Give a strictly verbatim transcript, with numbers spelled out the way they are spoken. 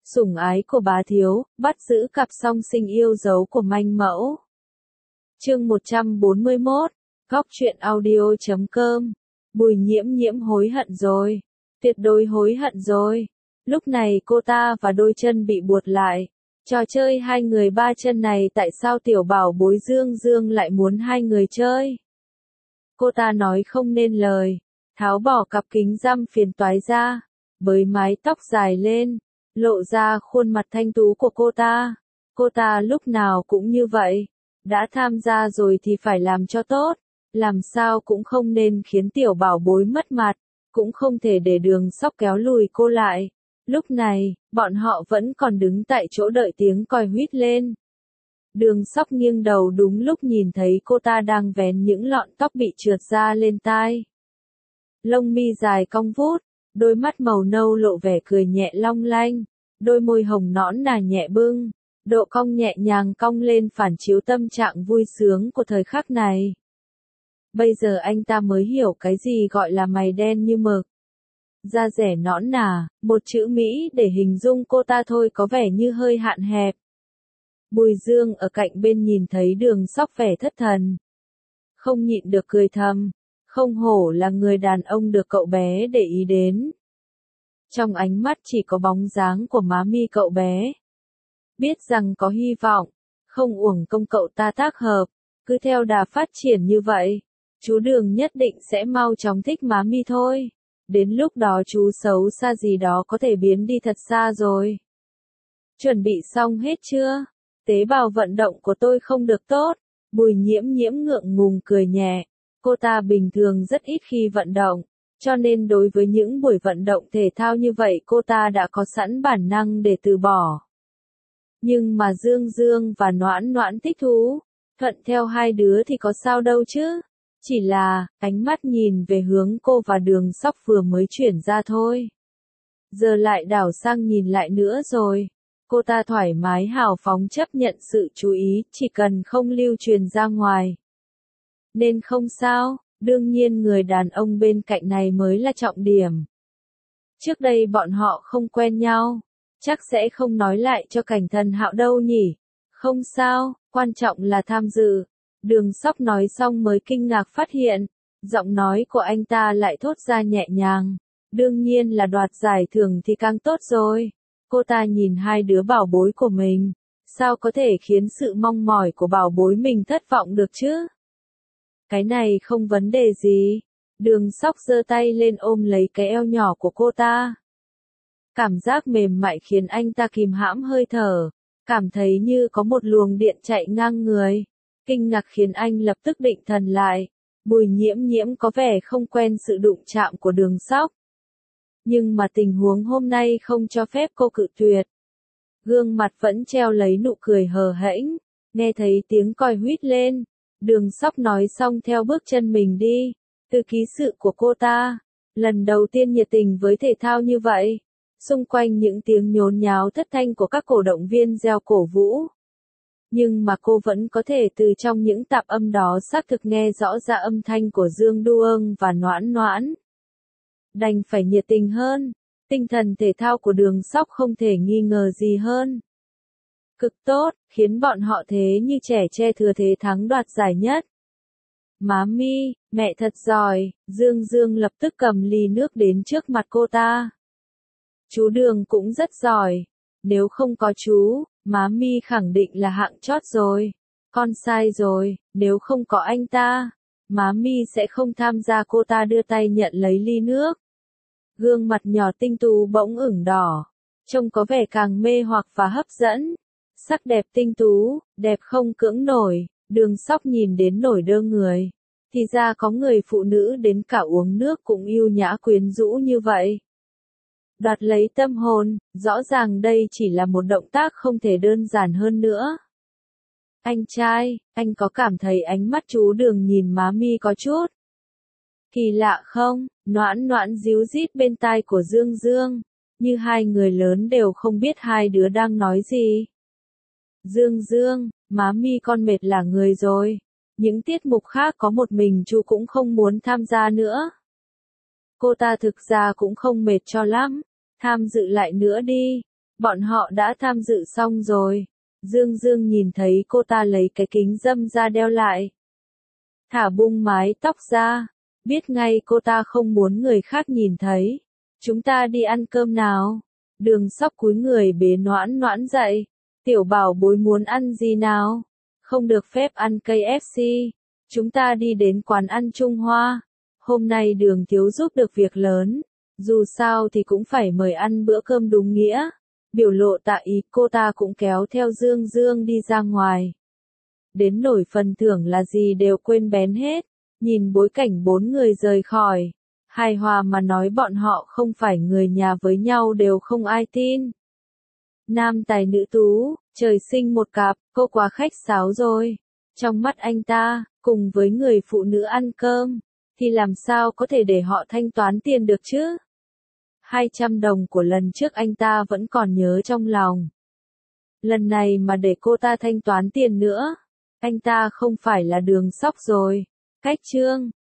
Sủng ái của bá thiếu, bắt giữ cặp song sinh yêu dấu của manh mẫu. Chương một trăm bốn mươi mốt, góc truyện audio chấm com. Bùi Nhiễm Nhiễm hối hận rồi, tuyệt đối hối hận rồi. Lúc này cô ta và đôi chân bị buột lại. Trò chơi hai người ba chân này tại sao tiểu bảo bối Dương Dương lại muốn hai người chơi? Cô ta nói không nên lời, tháo bỏ cặp kính râm phiền toái ra, bới mái tóc dài lên, lộ ra khuôn mặt thanh tú của cô ta. Cô ta lúc nào cũng như vậy, đã tham gia rồi thì phải làm cho tốt, làm sao cũng không nên khiến tiểu bảo bối mất mặt, cũng không thể để Đường Sóc kéo lùi cô lại. Lúc này, bọn họ vẫn còn đứng tại chỗ đợi tiếng còi huýt lên. Đường Sóc nghiêng đầu đúng lúc nhìn thấy cô ta đang vén những lọn tóc bị trượt ra lên tai. Lông mi dài cong vút, đôi mắt màu nâu lộ vẻ cười nhẹ long lanh, đôi môi hồng nõn nà nhẹ bưng, độ cong nhẹ nhàng cong lên phản chiếu tâm trạng vui sướng của thời khắc này. Bây giờ anh ta mới hiểu cái gì gọi là mày đen như mực. Da rẻ nõn nà, một chữ Mỹ để hình dung cô ta thôi có vẻ như hơi hạn hẹp. Bùi Dương ở cạnh bên nhìn thấy Đường Sóc vẻ thất thần, không nhịn được cười thầm, không hổ là người đàn ông được cậu bé để ý đến. Trong ánh mắt chỉ có bóng dáng của má mi cậu bé. Biết rằng có hy vọng, không uổng công cậu ta tác hợp, cứ theo đà phát triển như vậy, chú Đường nhất định sẽ mau chóng thích má mi thôi. Đến lúc đó chú xấu xa gì đó có thể biến đi thật xa rồi. Chuẩn bị xong hết chưa? Tế bào vận động của tôi không được tốt. Bùi Nhiễm Nhiễm ngượng ngùng cười nhẹ. Cô ta bình thường rất ít khi vận động, cho nên đối với những buổi vận động thể thao như vậy cô ta đã có sẵn bản năng để từ bỏ. Nhưng mà Dương Dương và Noãn Noãn thích thú, thuận theo hai đứa thì có sao đâu chứ. Chỉ là, ánh mắt nhìn về hướng cô và Đường Sóc vừa mới chuyển ra thôi. Giờ lại đảo sang nhìn lại nữa rồi. Cô ta thoải mái hào phóng chấp nhận sự chú ý, chỉ cần không lưu truyền ra ngoài. Nên không sao, đương nhiên người đàn ông bên cạnh này mới là trọng điểm. Trước đây bọn họ không quen nhau, chắc sẽ không nói lại cho Cảnh Thần Hạo đâu nhỉ. Không sao, quan trọng là tham dự. Đường Sóc nói xong mới kinh ngạc phát hiện, giọng nói của anh ta lại thốt ra nhẹ nhàng. Đương nhiên là đoạt giải thưởng thì càng tốt rồi. Cô ta nhìn hai đứa bảo bối của mình, sao có thể khiến sự mong mỏi của bảo bối mình thất vọng được chứ? Cái này không vấn đề gì. Đường Sóc giơ tay lên ôm lấy cái eo nhỏ của cô ta. Cảm giác mềm mại khiến anh ta kìm hãm hơi thở, cảm thấy như có một luồng điện chạy ngang người. Kinh ngạc khiến anh lập tức định thần lại. Bùi Nhiễm Nhiễm có vẻ không quen sự đụng chạm của Đường Sóc. Nhưng mà tình huống hôm nay không cho phép cô cự tuyệt. Gương mặt vẫn treo lấy nụ cười hờ hễnh, nghe thấy tiếng còi huýt lên. Đường Sóc nói xong theo bước chân mình đi. Từ ký sự của cô ta, lần đầu tiên nhiệt tình với thể thao như vậy. Xung quanh những tiếng nhốn nháo thất thanh của các cổ động viên reo cổ vũ. Nhưng mà cô vẫn có thể từ trong những tạp âm đó xác thực nghe rõ ra âm thanh của Dương Du Ưng và Noãn Noãn. Đành phải nhiệt tình hơn, tinh thần thể thao của Đường Sóc không thể nghi ngờ gì hơn. Cực tốt, khiến bọn họ thế như trẻ tre thừa thế thắng đoạt giải nhất. Má mi, mẹ thật giỏi, Dương Dương lập tức cầm ly nước đến trước mặt cô ta. Chú Đường cũng rất giỏi, nếu không có chú, má mi khẳng định là hạng chót rồi. Con sai rồi, nếu không có anh ta, má mi sẽ không tham gia. Cô ta đưa tay nhận lấy ly nước. Gương mặt nhỏ tinh tú bỗng ửng đỏ, trông có vẻ càng mê hoặc và hấp dẫn. Sắc đẹp tinh tú, đẹp không cưỡng nổi. Đường Sóc nhìn đến nổi đơ người. Thì ra có người phụ nữ đến cả uống nước cũng yêu nhã quyến rũ như vậy. Đoạt lấy tâm hồn, rõ ràng đây chỉ là một động tác không thể đơn giản hơn nữa. Anh trai, anh có cảm thấy ánh mắt chú Đường nhìn má mi có chút kỳ lạ không? Noãn Noãn díu dít bên tai của Dương Dương, như hai người lớn đều không biết hai đứa đang nói gì. Dương Dương, má mi con mệt là người rồi. Những tiết mục khác có một mình chú cũng không muốn tham gia nữa. Cô ta thực ra cũng không mệt cho lắm. Tham dự lại nữa đi. Bọn họ đã tham dự xong rồi. Dương Dương nhìn thấy cô ta lấy cái kính râm ra đeo lại. Thả bung mái tóc ra. Biết ngay cô ta không muốn người khác nhìn thấy. Chúng ta đi ăn cơm nào. Đường Sóc cúi người bế Noãn Noãn dậy. Tiểu bảo bối muốn ăn gì nào? Không được phép ăn ca ép xê. Chúng ta đi đến quán ăn Trung Hoa. Hôm nay Đường thiếu giúp được việc lớn. Dù sao thì cũng phải mời ăn bữa cơm đúng nghĩa. Biểu lộ tạ ý, cô ta cũng kéo theo Dương Dương đi ra ngoài. Đến nổi phần thưởng là gì đều quên bén hết. Nhìn bối cảnh bốn người rời khỏi. Hài hòa mà nói bọn họ không phải người nhà với nhau đều không ai tin. Nam tài nữ tú, trời sinh một cặp, cô quá khách sáo rồi. Trong mắt anh ta, cùng với người phụ nữ ăn cơm, thì làm sao có thể để họ thanh toán tiền được chứ? hai trăm đồng của lần trước anh ta vẫn còn nhớ trong lòng. Lần này mà để cô ta thanh toán tiền nữa, anh ta không phải là Đường Sóc rồi. Cách chương